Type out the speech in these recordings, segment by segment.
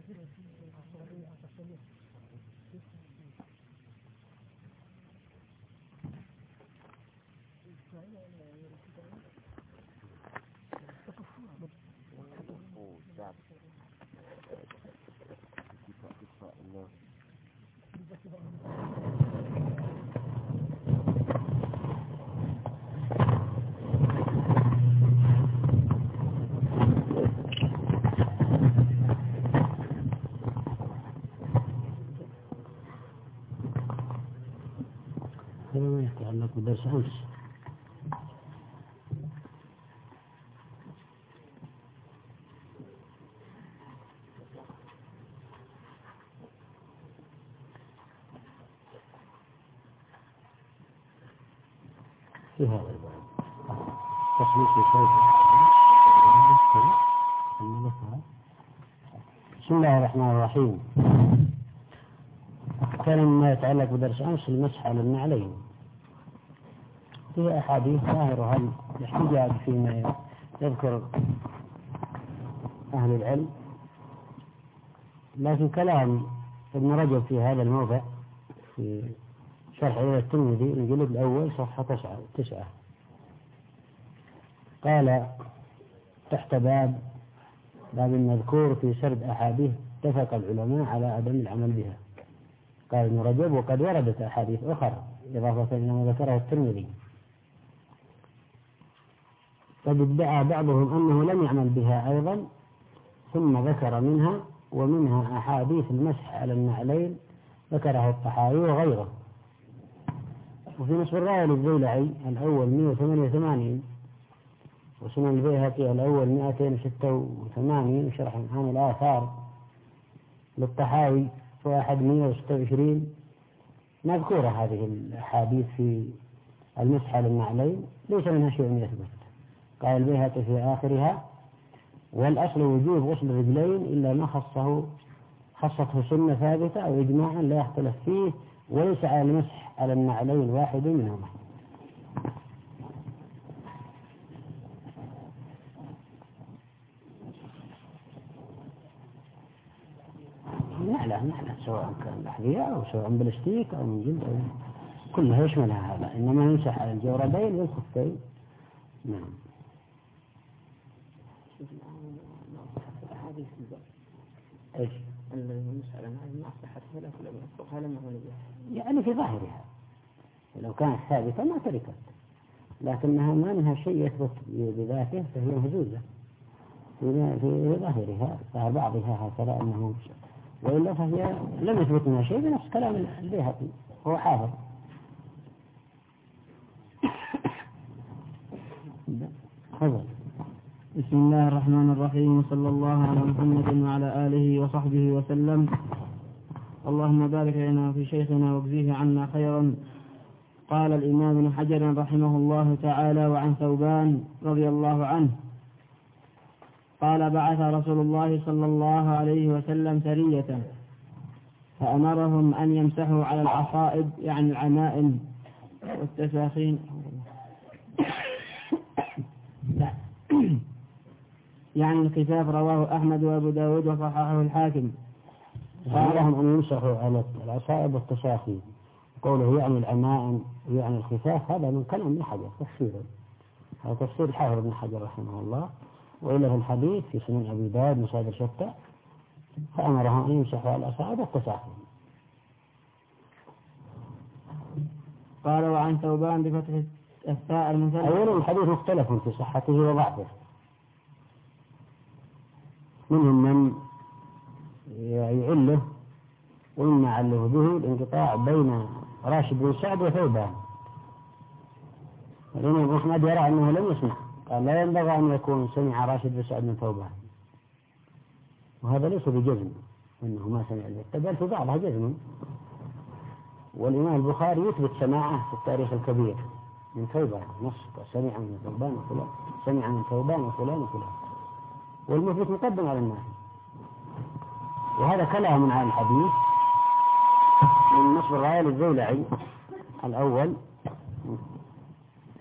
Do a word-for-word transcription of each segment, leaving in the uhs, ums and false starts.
هذا يتعلق بدرس أمس. في هذا الباب تصميم في بسم الله الرحمن الرحيم. كان مما يتعلق بدرس أمس المسح على النعلين. فيه أحاديث ظاهرها الاحتجاج فيما يذكر أهل العلم، لكن كلام ابن رجب في هذا الموضع في شرح إلى الترمذي الجلد الأول صفحة تسعة تسعة قال تحت باب باب المذكور في سرد أحاديث اتفق العلماء على عدم العمل بها. قال ابن رجب وقد وردت أحاديث أخرى إضافة إلى ما ذكره الترمذي، قد ادعى بعضهم أنه لم يعمل بها أيضا، ثم ذكر منها ومنها أحاديث المسح على النعلين ذكرها الطحاوي وغيره. وفي نصف الراية للزيلعي الأول مئة وثمانية وثمانين، وسنن البيهقي الأول مئتين وستة وثمانين، وشرح عن الآثار للطحاوي واحد مئة وستة وعشرين مذكورة هذه الأحاديث في المسح على النعلين، ليس منها شيء يثبت. قال البيهقي في آخرها: والأصل وجوب غسل الرجلين إلا ما خصه خصته سنة ثابتة أو إجماعا لا يختلف فيه، وليس على المسح على النعلين واحد منهما. نعلة نعلة سواء كان لحظية أو سواء بلاستيك أو من جلد أو كلها يشملها هذا، إنما يمسح على الجوربين والخفين. نعم. ايش؟ المسألة ما صحتها لا ولا بأسرها لما هو نبيها. يعني في ظاهرها لو كانت ثابتة ما تركت، لكنها ما منها شيء يثبت بذاته فهي مهزوزة في في ظاهرها، فبعضها هكذا أنه، وإلا فهي لم يثبت منها شيء بنفس كلام البيهقي هو حافظ. حفظ. بسم الله الرحمن الرحيم، وصلى الله على محمد وعلى آله وصحبه وسلم. اللهم بارك لنا في شيخنا واجزيه عنا خيرا. قال الإمام ابن حجر رحمه الله تعالى: وعن ثوبان رضي الله عنه قال: بعث رسول الله صلى الله عليه وسلم سرية فأمرهم أن يمسحوا على العصائب، يعني العمائم والتساخين يعني الكتاب. رواه أحمد وأبو داود وصححه الحاكم. قال لهم أن يمسحوا على العصائب والتساخين، قوله يعني العمائم يعني الخفاف، هذا من كلام ابن حجر تفسيرا، هذا تفسير الحافظ ابن حجر رحمه الله. وإلا في الحديث في سنن أبي داود مصادر شتى فأمرهم أن يمسحوا على العصائب والتساخين. قال: وعن ثوبان بفتح الثاء المثلث. أولا الحديث مختلف في صحته وضعفه، منهم من يعله ومما عله به الانقطاع بين راشد بن سعد وثوبان. الإمام أحمد يرى أنه لم يسمع، قال لا ينبغي أن يكون سمع راشد بن سعد من ثوبان، وهذا ليس بجزم أنه ما سمع البتة، بل في بعضها جزم. والإمام البخاري يثبت سماعه في التاريخ الكبير من ثوبان، نص سمع من ثوبان وفلان، سمع من ثوبان وفلان وفلان، والمثبت مقدم على الناس. وهذا كلام من عن الحديث من نصب الراية للزيلعي الأول،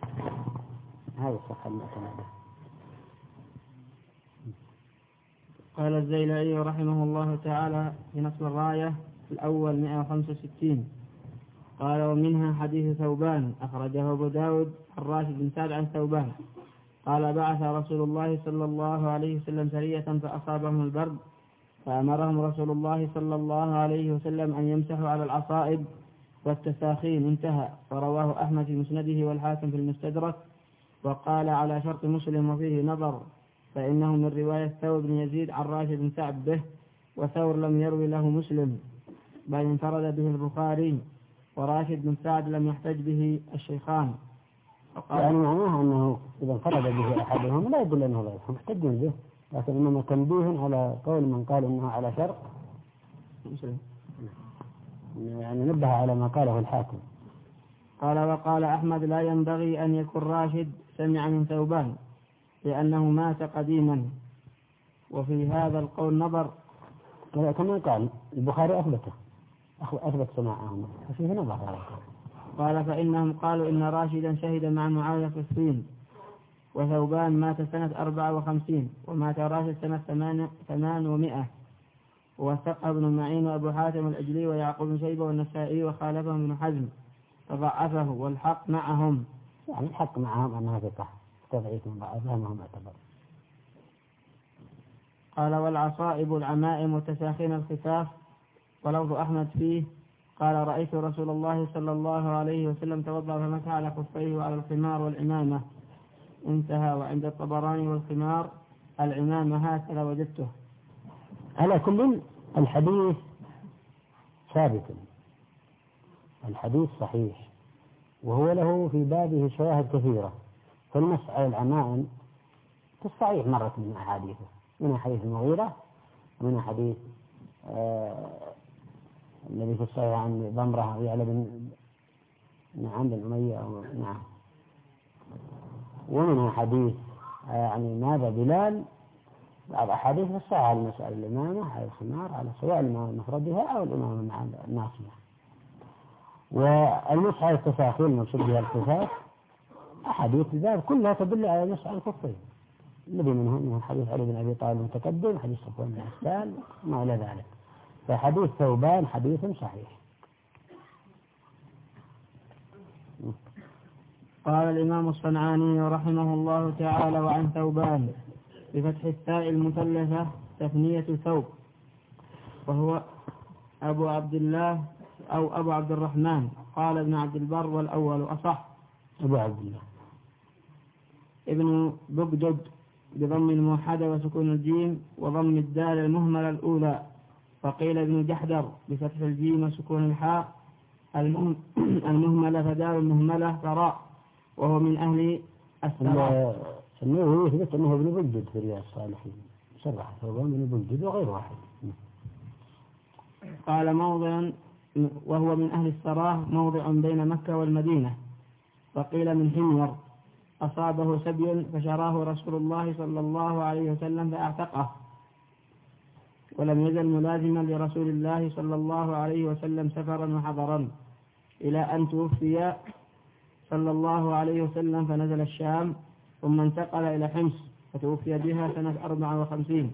هذا الصفحة المعتمدة. قال الزيلعي رحمه الله تعالى في نصب الراية الأول مئة وخمسة وستين قال ومنها حديث ثوبان أخرجه أبو داود الراشد بن سعد عن ثوبان قال بعث رسول الله صلى الله عليه وسلم سرية فأصابهم البرد فأمرهم رسول الله صلى الله عليه وسلم أن يمسحوا على العصائب والتساخين انتهى. ورواه أحمد في مسنده والحاكم في المستدرك وقال على شرط مسلم وفيه نظر فإنه من رواية ثور بن يزيد عن راشد بن سعد به وثور لم يروي له مسلم بل انفرد به البخاري وراشد بن سعد لم يحتج به الشيخان. يعني معناها أنه إذا انفرد به أحدهم لا يدل أنه ضعيف محتجون به لكن إنما تنبيه على قول من قال إنه على شرط مسلم يعني نبه على ما قاله الحاكم. قال وقال أحمد لا ينبغي أن يكون راشد سمع من ثوبان لأنه مات قديما وفي هذا القول نظر كما قال البخاري أثبته أثبت سماعهم ففيه نظر. قال فإنهم قالوا إن راشدا شهد مع معاوية في الصين وثوبان مات سنة أربعة وخمسين ومات راشد سنة ثمان ومائة وثقه ابن معين وأبو حاتم الأجلي ويعقوب بن شيبة والنسائي وخالفهم ابن حزم فضعفه والحق معهم يعني الحق معهم أنها ثقة تضعيف من ضعفها ما هم اعتبر. قال والعصائب العمائم وتساخين الخفاف ولفظ أحمد فيه قال رأيت رسول الله صلى الله عليه وسلم توضأ فمسح على خفيه وعلى الخمار والعمامة انتهى. وعند الطبراني والخمار العمامة هكذا وجدته. على كل الحديث ثابت الحديث صحيح وهو له في بابه شواهد كثيرة فالمسح على العمائم في الصحيح مرة من أحاديثه من حديث المغيرة ومن حديث آه الذي في الصحيح عن ضمرة ويعلى بن نعم بن أمية أو نعم ومنها حديث يعني ماذا بلال بعض أحاديث الصحيحة على مسألة الإمامة على الخمار على سواء الإمامة المفردها أو الإمامة مع الناصية. والمسح على التساخين المقصود بها الخفاف أحاديث الباب كلها تدل على المسح على الخفين الذي منهم حديث علي بن أبي طالب المتقدم حديث صفوان بن عسال ما إلى ذلك. فحديث ثوبان حديث صحيح. قال الإمام الصنعاني رحمه الله تعالى وعن ثوبان بفتح التاء المثلثة تثنية ثوب وهو أبو عبد الله أو أبو عبد الرحمن قال ابن عبد البر والأول أصح. أبو عبد الله ابن بقدد بضم الموحدة وسكون الجيم وضم الدال المهملة الأولى فقيل ابن جحدر بفتح الجيم وسكون الحاء المهملة فدال المهملة فراء وهو من أهل السراء. النووي يثبت أنه ابن بقدد في رياض الصالحين شرح ثوبان بن بقدد وغير واحد. قال موضع وهو من أهل السراء موضع بين مكة والمدينة فقيل من حمير أصابه سبي فشراه رسول الله صلى الله عليه وسلم فأعتقه ولم يزل ملازما لرسول الله صلى الله عليه وسلم سفرا وحضرا إلى أن توفي صلى الله عليه وسلم فنزل الشام ثم انتقل إلى حمص فتوفي بها سنة أربعة وخمسين.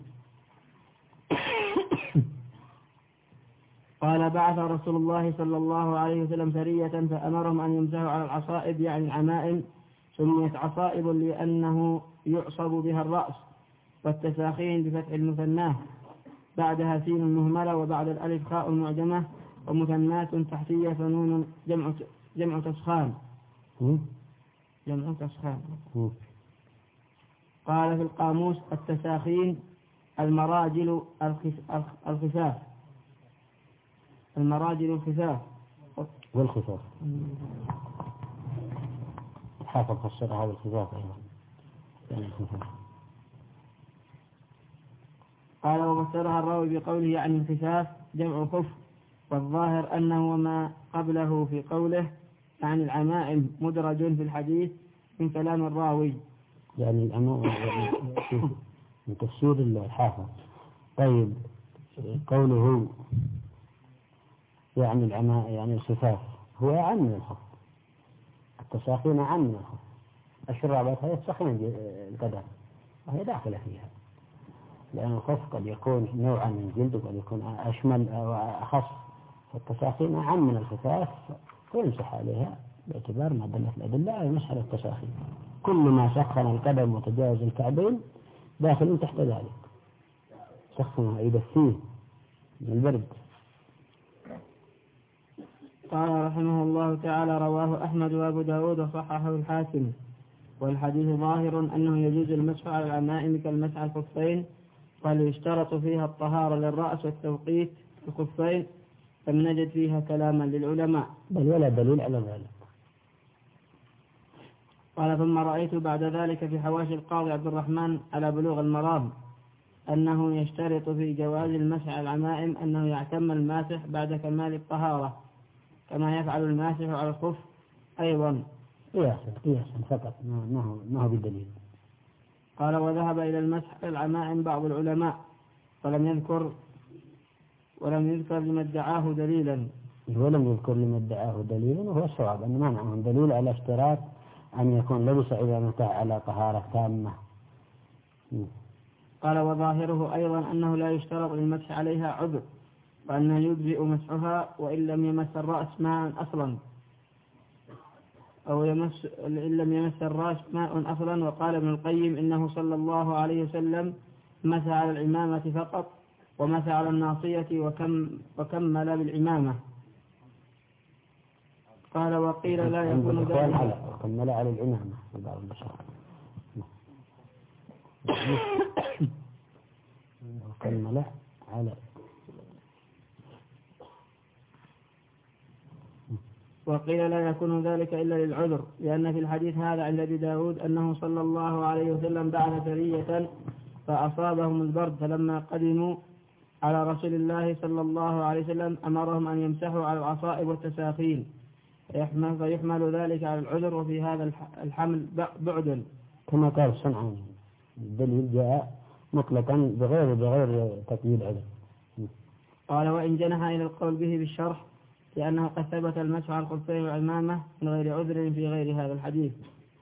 قال بعث رسول الله صلى الله عليه وسلم سرية فأمرهم أن يمسحوا على العصائب يعني العمائم سميت عصائب لأنه يعصب بها الرأس والتساخين بفتح المثناه بعدها سين مهملة وبعد الألف خاء معجمة ومثنات تحتية فنون جمع جمع تسخان جمع تسخان. قال في القاموس التساخين المراجل الخفاف المراجل الخفاف والخفاف حافظ فسر هذا الخفاف أيضا يعني الخفاف. قال وفسرها الراوي بقوله يعني الخفاف جمع خف والظاهر أنه وما قبله في قوله يعني العمائم مدرج في الحديث من كلام الراوي يعني العمائم من تفسير الحافظ. طيب قوله يعني العمائم يعني الخفاف هو أعم من الخف التساخين أعم من الخف الشرابات هي تسخين القدم وهي داخلة فيها لأن الخف قد يكون نوعا من جلد وقد يكون أشمل أو أخص، فالتساخين أعم من الخفاف فيمسح عليها باعتبار ما دلت الأدلة على مسح التساخين. كل ما سخن القدم وتجاوز الكعبين داخل تحت ذلك، سخنها يدفيه من البرد. قال رحمه الله تعالى: رواه أحمد وأبو داود وصححه الحاكم. والحديث ظاهر أنه يجوز المسح على العمائم كالمسح على الخفين، فليشترط فيها الطهارة للرأس والتوقيت في الخفين، فلم نجد فيها كلاما للعلماء بل ولا دليل على ذلك. قال: ثم رأيت بعد ذلك في حواشي القاضي عبد الرحمن على بلوغ المرام أنه يشترط في جواز المسح على العمائم أنه يعتم الماسح بعد كمال الطهارة كما يفعل الماسح على الخف أيضا، قياسا قياسا فقط، ما هو ما هو بدليل. قال: وذهب إلى المسح على العمائم بعض العلماء ولم يذكر ولم يذكر لما ادعاه دليلا. ولم يذكر لما ادعاه دليلا، وهو الصواب أن ما معهم دليل على اشتراط أن يكون لبس عمامته على طهارة تامة. قال: وظاهره أيضا أنه لا يشترط للمسح عليها عذر، وأنه يجزئ مسحها وإن لم يمس الرأس ماء أصلا أو يمس إن لم يمس الرأس ماء أصلا. وقال ابن القيم: إنه صلى الله عليه وسلم مسح على العمامة فقط، ومسح على الناصية وكم وكمل بالعمامة. قال: وقيل لا يكون ذلك وكمل على العمامة في بعض البشر وكمل على وقيل لا يكون ذلك إلا للعذر، لأن في الحديث هذا عند أبي داود أنه صلى الله عليه وسلم بعث سرية فأصابهم البرد، فلما قدموا على رسول الله صلى الله عليه وسلم أمرهم أن يمسحوا على العصائب والتساخين، فيحمل, فيحمل ذلك على العذر، وفي هذا الحمل بعد كما قال الصنعاني. الدليل جاء مطلقا بغير بغير تقييد عذر. قال: وإن جنح إلى القول به بالشرح لأنه قد ثبت المسح على الخفين والعمامة من غير عذر في غير هذا الحديث.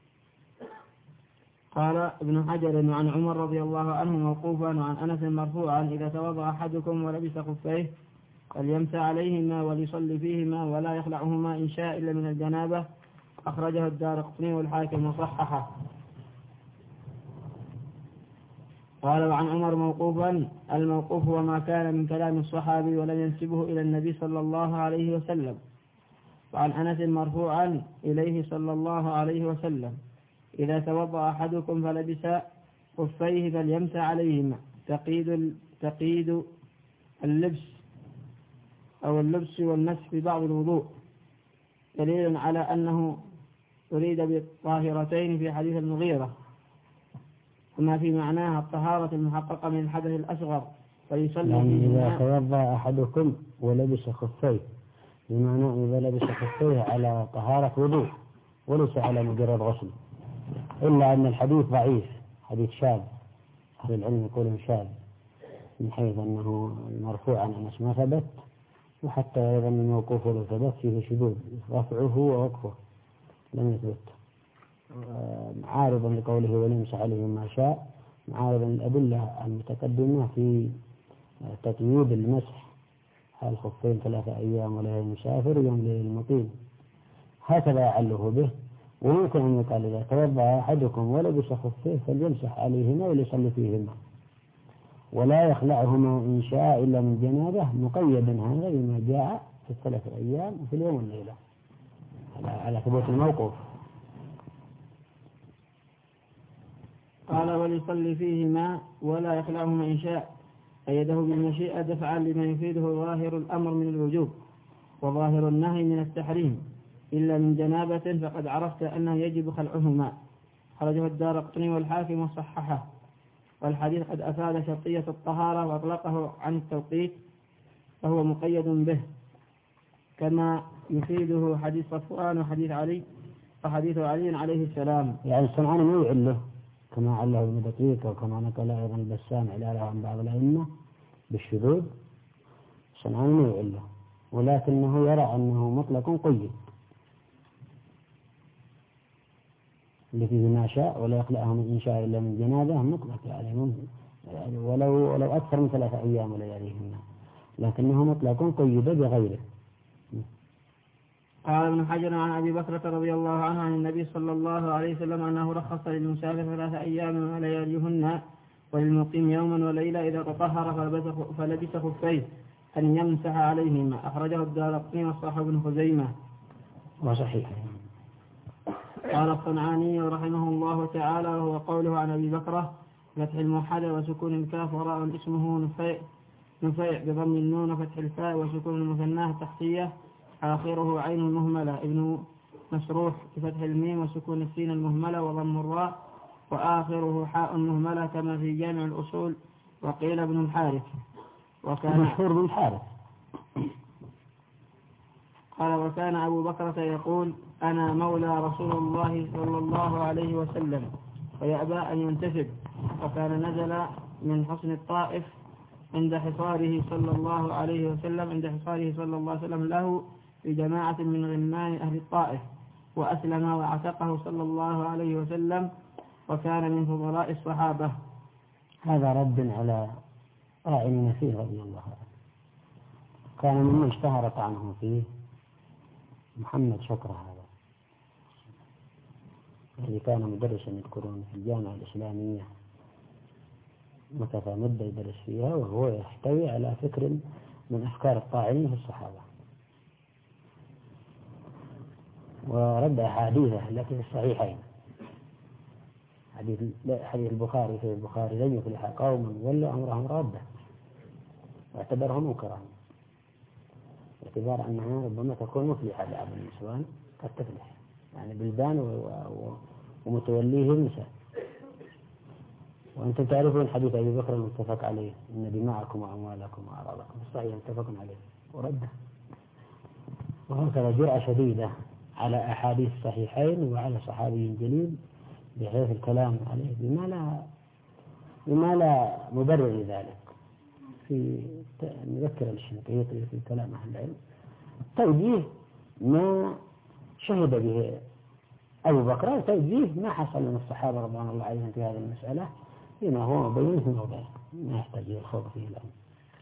قال ابن حجر: وعن عمر رضي الله عنه موقوفا وعن أنس مرفوعا: إذا توضأ أحدكم ولبس خفيه فليمسح عليهما وليصلي فيهما ولا يخلعهما إن شاء إلا من الجنابة. أخرجه الدارقطني والحاكم وصححه. قال: وعن عمر موقوفا: الموقوف وما كان من كلام الصحابي ولم ينسبه إلى النبي صلى الله عليه وسلم. وعن أنس مرفوعا إليه صلى الله عليه وسلم: إذا توضأ أحدكم فلبس خفيه فليمسح عليهما. تقييد تقييد اللبس أو اللبس والمسح في بعض الوضوء دليل على أنه أريد بالطاهرتين في حديث المغيرة، وما في معناها الطهارة المحققة من الحدث الأصغر فيصلي يعني فيهما. إذا توضأ أحدكم ولبس خفيه، بمعنى إذا لبس خفيه على طهارة وضوء وليس على مجرد غسل، إلا أن الحديث ضعيف، حديث شاذ، أهل العلم يقولون شاذ من حيث أنه مرفوع عن أنس ما ثبت، وحتى أيضا الموقوف له ثبت فيه شذوذ، رفعه ووقفه لم يثبت، عارضا لقوله وليمسح عليه ما شاء، عارضا الأدلة المتقدمة في تقييد المسح على الخفين ثلاثة أيام ولا المسافر يوم ليل المقيم، هكذا يعله به. وممكن أن يقال: إذا توضأ أحدكم ولبس خفيه فليمسح عليهما وليصلي فيهما ولا يخلعهما إن شاء إلا من جنابه، مقيدا هذا بما جاء في الثلاثة أيام وفي اليوم والليلة على ثبوت الموقوف. قال: وليصلي فيهما ولا يخلعهما إن شاء، أيده بالمشيئة دفعا لما يفيده ظاهر الأمر من الوجوب وظاهر النهي من التحريم، إلا من جنابة فقد عرفت أنه يجب خلعهما. خرجه الدارقطني والحاكم وصححه. والحديث قد أفاد شرطية الطهارة وأطلقه عن التوقيت، فهو مقيد به كما يفيده حديث صفوان وحديث علي وحديث علي عليه السلام. يعني الصنعاني ما يعله كما عله ابن دقيق وكما نقل أيضا البسام علاله عن بعض الأئمة بالشذوذ، الصنعاني ما يعله، ولكنه يرى أنه مطلق قيد اللي فيه ما شاء ولا يخلعه من إن شاء إلا من جنابه مطلق، يعني يعني ولو ولو أكثر من ثلاثة أيام ولياليهن، لكنه مطلق قيد بغيره. قال ابن حجر عن أبي بكرة رضي الله عنه عن النبي صلى الله عليه وسلم أنه رخص للمسافر ثلاثة أيام ولياليهن وللمقيم يوما وليلة إذا تطهر فلبس خفيه أن يمسح عليهما. أخرجه الدارقطني وصححه ابن خزيمة وصحيح. قال الصنعاني رحمه الله تعالى وهو قوله عن أبي بكرة فتح الموحدة وسكون الكاف وراء اسمه نفيع نفيع بضم النون وفتح الفاء وسكون المثناه تحتية آخره عين المهملة ابن مسروح بفتح الميم وسكون السين المهملة وضم الراء وآخره حاء مهملة كما في جامع الأصول. وقيل ابن الحارث وكان مشهور بن الحارث. قال وكان أبو بكرة يقول أنا مولى رسول الله صلى الله عليه وسلم ويأبى أن ينتسب. وكان نزل من حصن الطائف عند حصاره صلى الله عليه وسلم عند حصاره صلى الله عليه وسلم له في جماعة من غلمان أهل الطائف وأسلم وعتقه صلى الله عليه وسلم وكان من فضلاء الصحابة. هذا رد على راعي فيه رضي الله عنه. كان ممن اشتهر طعنه فيه محمد شكر هذا الذي كان مدرسا يذكرون في الجامعة الإسلامية مكث مدة يدرس فيها وهو يحتوي على فكر من أفكار الطاعنين في الصحابة ورد أحاديثه التي في الصحيحين. حديث حديث البخاري في البخاري لن يفلح قوما ولوا أمرهم رادة واعتبرهم منكرا باعتبار أنها ربما تكون مفلحة لأبو النسوان قد تفلح يعني بلدان ومتوليه النساء. وأنتم تعرفون حديث أبي بكر المتفق عليه إن دماءكم وأموالكم وأعراضكم الصحيح متفق عليه ورده. وهكذا جرأة شديدة على أحاديث الصحيحين وعلى صحابي جليل بحيث الكلام عليه بما لا بما لا مبرر لذلك. في نذكر الشنقيطي في كلام أهل العلم توجيه ما شهد به أبو بكر وتوجيه ما حصل من الصحابة رضوان الله عليهم في هذه المسألة بما هو مبين في موضعه ما يحتاج إلى الخوض فيه الآن.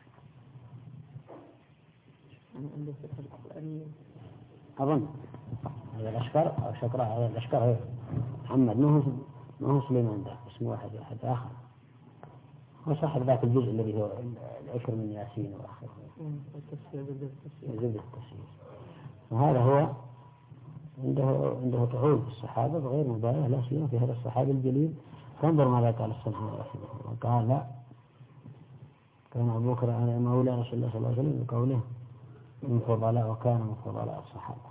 أظن هذا الأشكر أو شكرا هذا الأشكر محمد ما هو سليمان ده اسمه واحد واحد آخر هو صاحب ذاك الجزء الذي هو العشر من ياسين وآخره زبدة التفسير. وهذا هو عنده عنده طعون في الصحابة بغير مبالغة لا سيما في هذا الصحابي الجليل. فانظر ماذا قال الصنعاني رحمه الله قال لا كان أبو بكر أنا مولى رسول الله صلى الله عليه وسلم بقوله من فضلاء وكان من فضلاء الصحابة.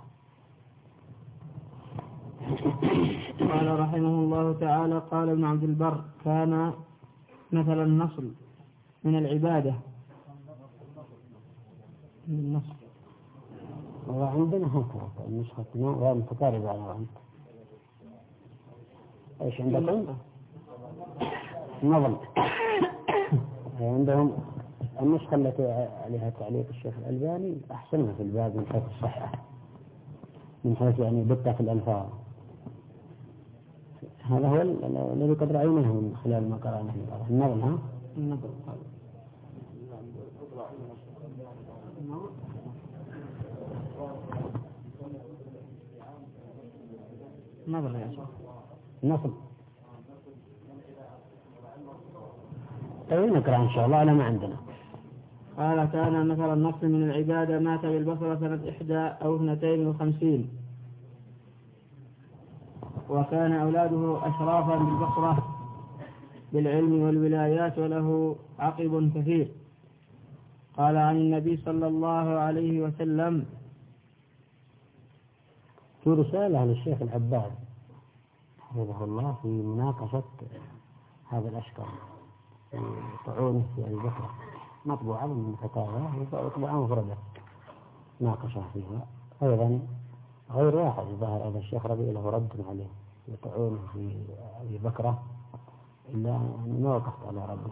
قال رحمه الله تعالى قال ابن عبد البر كان مثل النصل من العبادة من النصل وعندنا هكذا النسختنا غير متقاربة على بعض. ايش عندكم؟ نظم عندهم النسخة التي عليها تعليق الشيخ الألباني أحسنها في الباب من حيث الصحة من حيث يعني دقة في الألفاظ. هذا هو الذي قد رأيناه من خلال ما قرأناه النظم. ها النظم نظم يا شيخ نصب. طيب نقرأ إن شاء الله على ما عندنا. قال كان مثل النصر من العبادة مات بالبصرة سنة إحدى أو اثنتين وخمسين وكان أولاده أشرافا بالبصرة بالعلم والولايات وله عقب كثير. قال عن النبي صلى الله عليه وسلم في رسالة للشيخ العباد حفظه الله في مناقشة هذا الأشكال طعونه في أبي بكر مطبوعة من فتاوى وطبعا مفردة ناقشة فيها أيضا غير واحد ظهر هذا الشيخ ربيع له رد عليه يطعونه في أبي بكر إلا أن ما وقفت على ربه.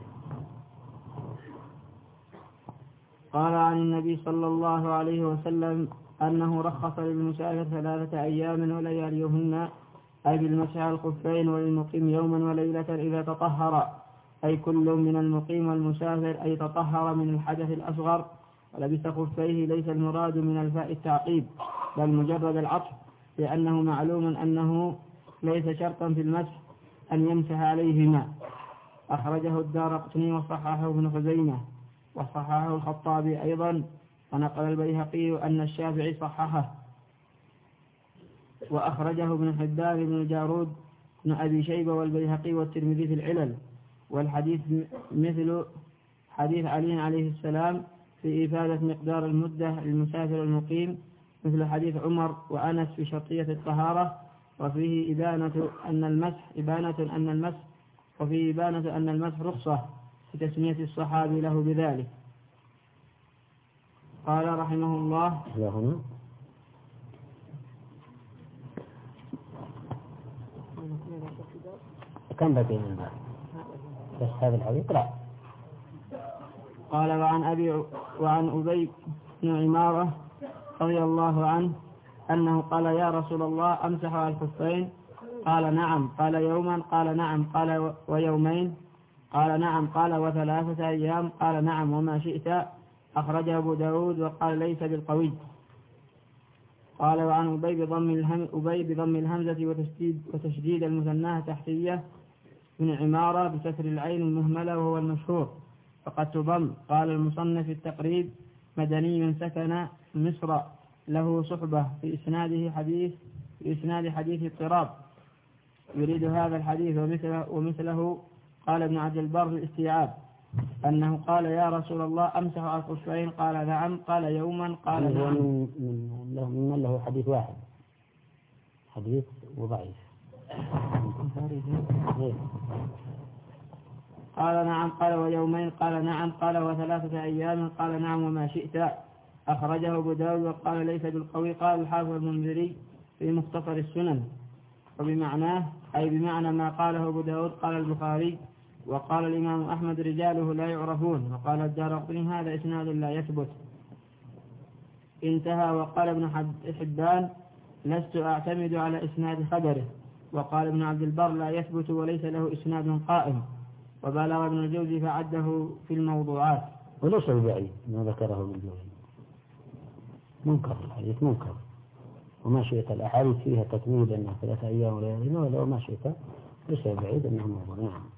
قال عن النبي صلى الله عليه وسلم أنه رخص للمسافر ثلاثة أيام ولياليهن أي بالمسح على الخفين وللمقيم يوما وليلة إذا تطهر أي كل من المقيم والمسافر أي تطهر من الحدث الأصغر ولبس خفيه، ليس المراد من الفاء التعقيب بل مجرد العطف، لأنه معلوم أنه ليس شرطا في المسح أن يمسح عليهما. أخرجه الدارقطني وصححه ابن خزيمة وصححه الخطابي أيضا، ونقل البيهقي أن الشافعي صححه، وأخرجه ابن حبان بن الجارود بن أبي شيبة والبيهقي والترمذي في العلل. والحديث مثل حديث علي عليه السلام في إفادة مقدار المدة للمسافر المقيم، مثل حديث عمر وأنس في شرطية الطهارة، وفيه إبانة أن المسح إبانة أن المسح وفيه إبانة أن المسح رخصة بتسمية الصحابي له بذلك. قال رحمه الله: كم بقي من بعد بس هذا الحديث؟ لا. قال: وعن أبي وعن أبي بن عمارة رضي الله عنه أنه قال: يا رسول الله أمسح على الخفين؟ قال: نعم. قال: يوما؟ قال: نعم. قال: ويومين؟ قال: نعم. قال: وثلاثة أيام؟ قال: نعم. وما شئت. أخرجه أبو داود وقال: ليس بالقوي. قال: وعن أبي بضم الهم أبي بضم الهمزة وتشديد وتشديد المثناه تحتية من عمارة بكسر العين المهملة وهو المشهور فقد تضم. قال المصنف التقريب: مدني سكن مصر له صحبة في إسناده حديث في إسناد حديث اضطراب، يريد هذا الحديث ومثله, ومثله. قال ابن عبد البر في الاستيعاب أنه قال: يا رسول الله أمسح على الخفين؟ قال: نعم. قال: يوما؟ قال: نعم. من له, من له حديث واحد، حديث وضعيف. قال: نعم. قال: ويومين؟ قال: نعم. قال: وثلاثة أيام؟ قال: نعم. وما شئت. أخرجه أبو داود وقال: ليس بالقوي. قال الحافظ المنذري في مختصر السنن وبمعناه أي بمعنى ما قاله أبو داود قال البخاري. وقال الإمام أحمد: رجاله لا يعرفون. وقال الدارقطني: هذا إسناد لا يثبت. انتهى. وقال ابن حبان: لست أعتمد على إسناد خبره. وقال ابن عبد البر: لا يثبت وليس له إسناد قائم. وبالغ ابن الجوزي فعده في الموضوعات. وليس البعيد ما ذكره ابن الجوزي، منكر الحديث منكر. وما شئت الأحاديث فيها تكميل أنها ثلاثة أيام وليالين، ولو ما شئت ليس بعيد أنه موضوع. نعم.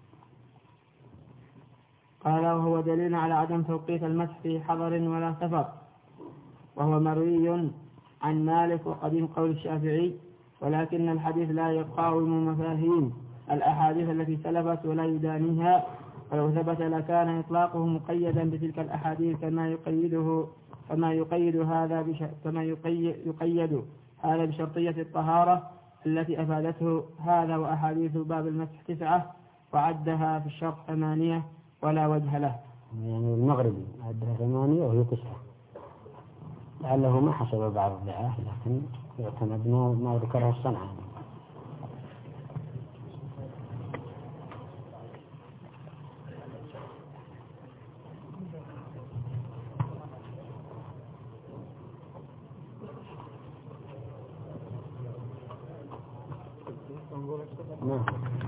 قال: وهو دليل على عدم توقيت المسح في حضر ولا سفر، وهو مروي عن مالك وقديم قول الشافعي، ولكن الحديث لا يقاوم مفاهيم الأحاديث التي سلفت ولا يدانيها، ولو ثبت لكان إطلاقه مقيدا بتلك الأحاديث كما يقيده كما يقيد هذا بش... كما يقيد... يقيد هذا بشرطية الطهارة التي أفادته هذا. وأحاديث باب المسح تسعة وعدها في الشرط ثمانية ولا وجه له. يعني المغربي عدها ثمانية وهي تسعة، لعله ما حسب بعض الدعاة، لكن يعتمد ما ذكره الصنعاني. نعم.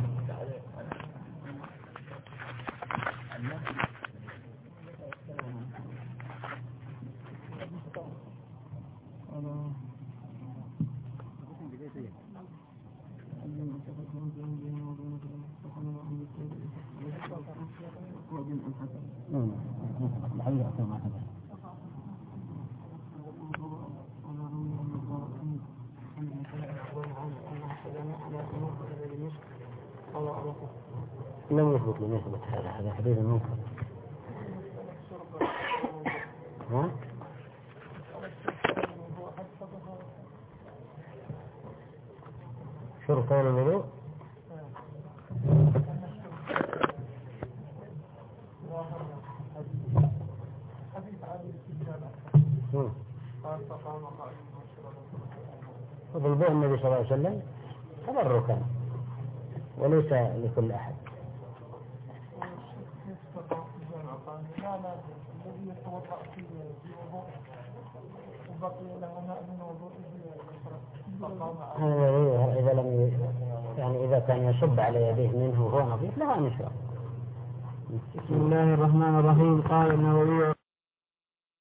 لم يثبت لم يثبت هذا هذا حديث منكر. ها؟ شرطان الوضوء. وبالبوء النبي صلى الله عليه وسلم تبركا وليس لكل أحد. إذا لم يعني إذا كان يصب على يديه منه وهو نظيف لا أن يشرب. بسم الله الرحمن الرحيم. قال النووي